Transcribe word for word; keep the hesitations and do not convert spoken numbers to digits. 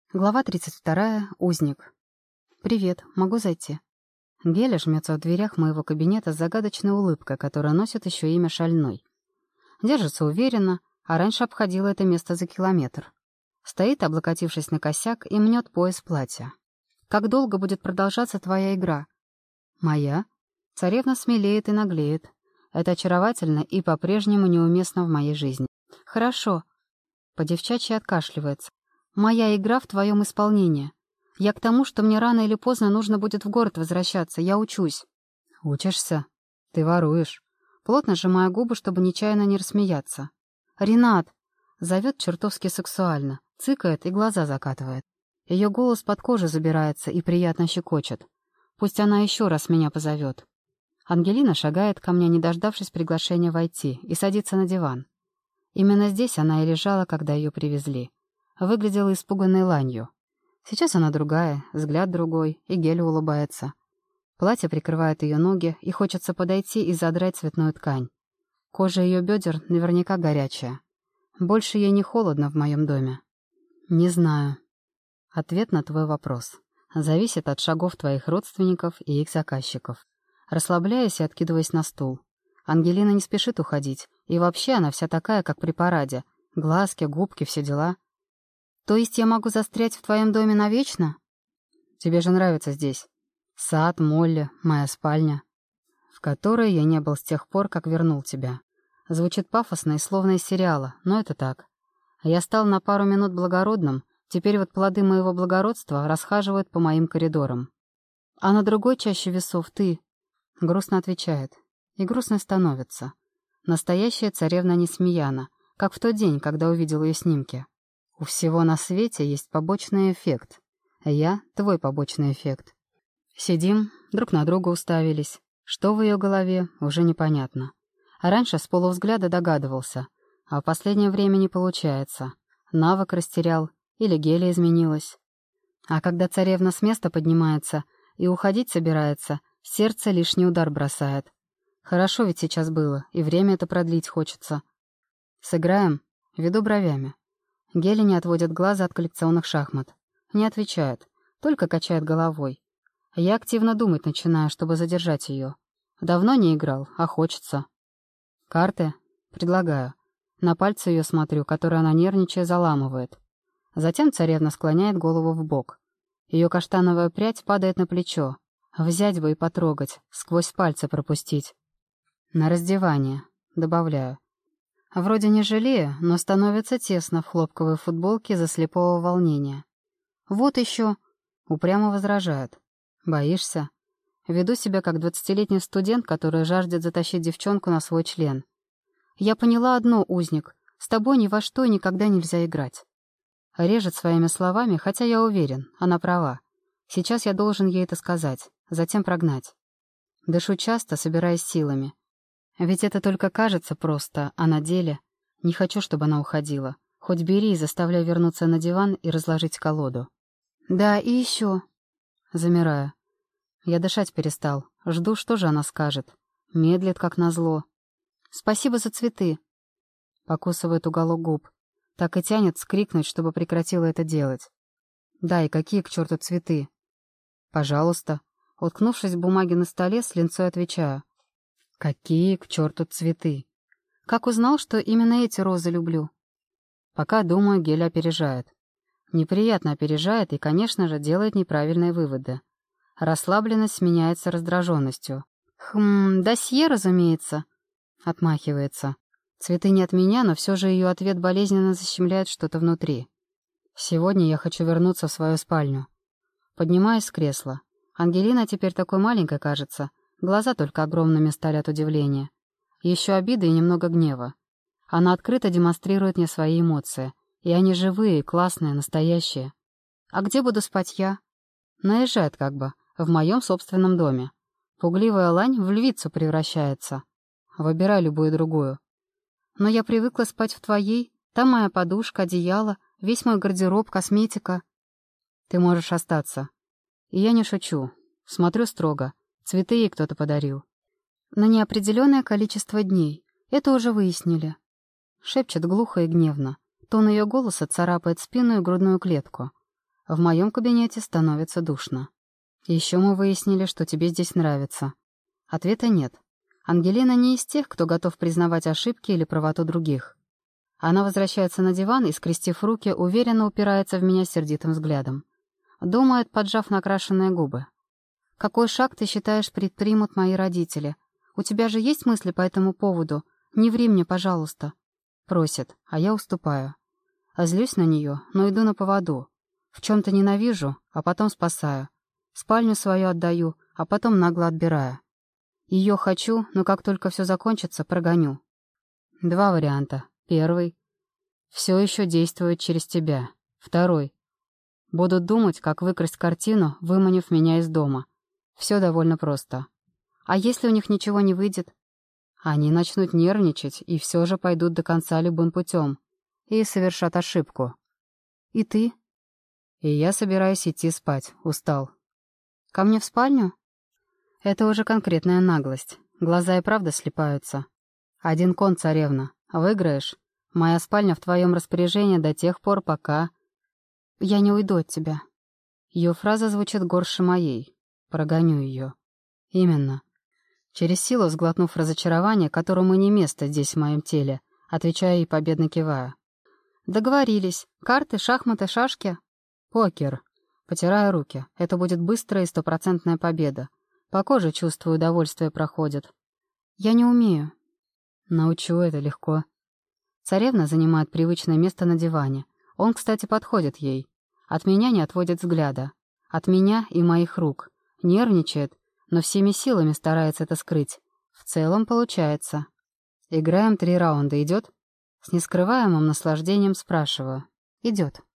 Глава тридцать вторая. Узник. «Привет, могу зайти?» Геля жмется в дверях моего кабинета с загадочной улыбкой, которая носит еще имя Шальной. Держится уверенно, а раньше обходила это место за километр. Стоит, облокотившись на косяк, и мнет пояс платья. «Как долго будет продолжаться твоя игра?» «Моя?» Царевна смелеет и наглеет. Это очаровательно и по-прежнему неуместно в моей жизни. «Хорошо». По-девчачьи откашливается. «Моя игра в твоем исполнении. Я к тому, что мне рано или поздно нужно будет в город возвращаться. Я учусь». «Учишься? Ты воруешь». Плотно сжимая губы, чтобы нечаянно не рассмеяться. «Ренат!» Зовет чертовски сексуально, цыкает и глаза закатывает. Ее голос под кожу забирается и приятно щекочет. Пусть она еще раз меня позовет. Ангелина шагает ко мне, не дождавшись приглашения войти, и садится на диван. Именно здесь она и лежала, когда ее привезли. Выглядела испуганной ланью. Сейчас она другая, взгляд другой, и Геля улыбается. Платье прикрывает ее ноги, и хочется подойти и задрать цветную ткань. Кожа ее бедер наверняка горячая. Больше ей не холодно в моем доме. Не знаю. Ответ на твой вопрос зависит от шагов твоих родственников и их заказчиков. Расслабляясь и откидываясь на стул. Ангелина не спешит уходить, и вообще она вся такая, как при параде. Глазки, губки, все дела. То есть я могу застрять в твоем доме навечно? Тебе же нравится здесь. Сад, Молли, моя спальня, в которой я не был с тех пор, как вернул тебя. Звучит пафосно и словно из сериала, но это так. Я стал на пару минут благородным, теперь вот плоды моего благородства расхаживают по моим коридорам. А на другой чаще весов ты... Грустно отвечает. И грустно становится. Настоящая царевна Несмеяна, как в тот день, когда увидел ее снимки. У всего на свете есть побочный эффект. Я — твой побочный эффект. Сидим, друг на друга уставились. Что в ее голове, уже непонятно. А раньше с полувзгляда догадывался. А в последнее время не получается. Навык растерял или Геля изменилась. А когда царевна с места поднимается и уходить собирается, сердце лишний удар бросает. Хорошо ведь сейчас было, и время это продлить хочется. Сыграем? Веду бровями. Геля не отводит глаза от коллекционных шахмат. Не отвечает, только качает головой. Я активно думать начинаю, чтобы задержать ее. Давно не играл, а хочется. Карты? Предлагаю. На пальцы ее смотрю, которые она нервничая заламывает. Затем царевна склоняет голову в бок. Ее каштановая прядь падает на плечо. Взять бы и потрогать, сквозь пальцы пропустить. На раздевание, добавляю. Вроде не жалею, но становится тесно в хлопковой футболке из-за слепого волнения. Вот еще. Упрямо возражают. Боишься? Веду себя как двадцатилетний студент, который жаждет затащить девчонку на свой член. Я поняла одно, узник. С тобой ни во что и никогда нельзя играть. Режет своими словами, хотя я уверен, она права. Сейчас я должен ей это сказать, затем прогнать. Дышу часто, собираясь силами. Ведь это только кажется просто, а на деле... Не хочу, чтобы она уходила. Хоть бери и заставляй вернуться на диван и разложить колоду. Да, и еще... Замираю. Я дышать перестал. Жду, что же она скажет. Медлит, как назло. Спасибо за цветы. Покусывает уголок губ. Так и тянет скрикнуть, чтобы прекратила это делать. Да, и какие к черту цветы? Пожалуйста. Уткнувшись в бумаге на столе, с линцой отвечаю. Какие к черту цветы? Как узнал, что именно эти розы люблю? Пока думаю, Геля опережает. Неприятно опережает и, конечно же, делает неправильные выводы. Расслабленность сменяется раздраженностью. «Хм, досье, разумеется», — отмахивается. Цветы не от меня, но все же ее ответ болезненно защемляет что-то внутри. Сегодня я хочу вернуться в свою спальню. Поднимаюсь с кресла. Ангелина теперь такой маленькой кажется. Глаза только огромными стали от удивления. Еще обиды и немного гнева. Она открыто демонстрирует мне свои эмоции. И они живые, классные, настоящие. А где буду спать я? Наезжает как бы, в моем собственном доме. Пугливая лань в львицу превращается. Выбирай любую другую. Но я привыкла спать в твоей. Там моя подушка, одеяло, весь мой гардероб, косметика. Ты можешь остаться. И я не шучу. Смотрю строго. Цветы ей кто-то подарил. На неопределенное количество дней. Это уже выяснили. Шепчет глухо и гневно. Тон ее голоса царапает спину и грудную клетку. В моем кабинете становится душно. Еще мы выяснили, что тебе здесь нравится. Ответа нет. Ангелина не из тех, кто готов признавать ошибки или правоту других. Она возвращается на диван и, скрестив руки, уверенно упирается в меня сердитым взглядом. Думает, поджав накрашенные губы. «Какой шаг, ты считаешь, предпримут мои родители? У тебя же есть мысли по этому поводу? Не ври мне, пожалуйста». Просит, а я уступаю. А злюсь на нее, но иду на поводу. В чем-то ненавижу, а потом спасаю. Спальню свою отдаю, а потом нагло отбираю. Ее хочу, но как только все закончится, прогоню. Два варианта. Первый. Все еще действует через тебя. Второй. Будут думать, как выкрасть картину, выманив меня из дома. Все довольно просто. А если у них ничего не выйдет? Они начнут нервничать и все же пойдут до конца любым путем. И совершат ошибку. И ты? И я собираюсь идти спать. Устал. Ко мне в спальню? Это уже конкретная наглость. Глаза и правда слипаются. Один кон, царевна. Выиграешь? Моя спальня в твоем распоряжении до тех пор, пока... Я не уйду от тебя. Ее фраза звучит горше моей. Прогоню ее. Именно. Через силу, сглотнув разочарование, которому не место здесь в моем теле, отвечаю и победно киваю. Договорились. Карты, шахматы, шашки? Покер. Потираю руки. Это будет быстрая и стопроцентная победа. По коже чувствую, удовольствие проходит. Я не умею. Научу, это легко. Царевна занимает привычное место на диване. Он, кстати, подходит ей. От меня не отводит взгляда. От меня и моих рук. Нервничает, но всеми силами старается это скрыть. В целом получается. Играем три раунда, идет? С нескрываемым наслаждением спрашиваю. Идет.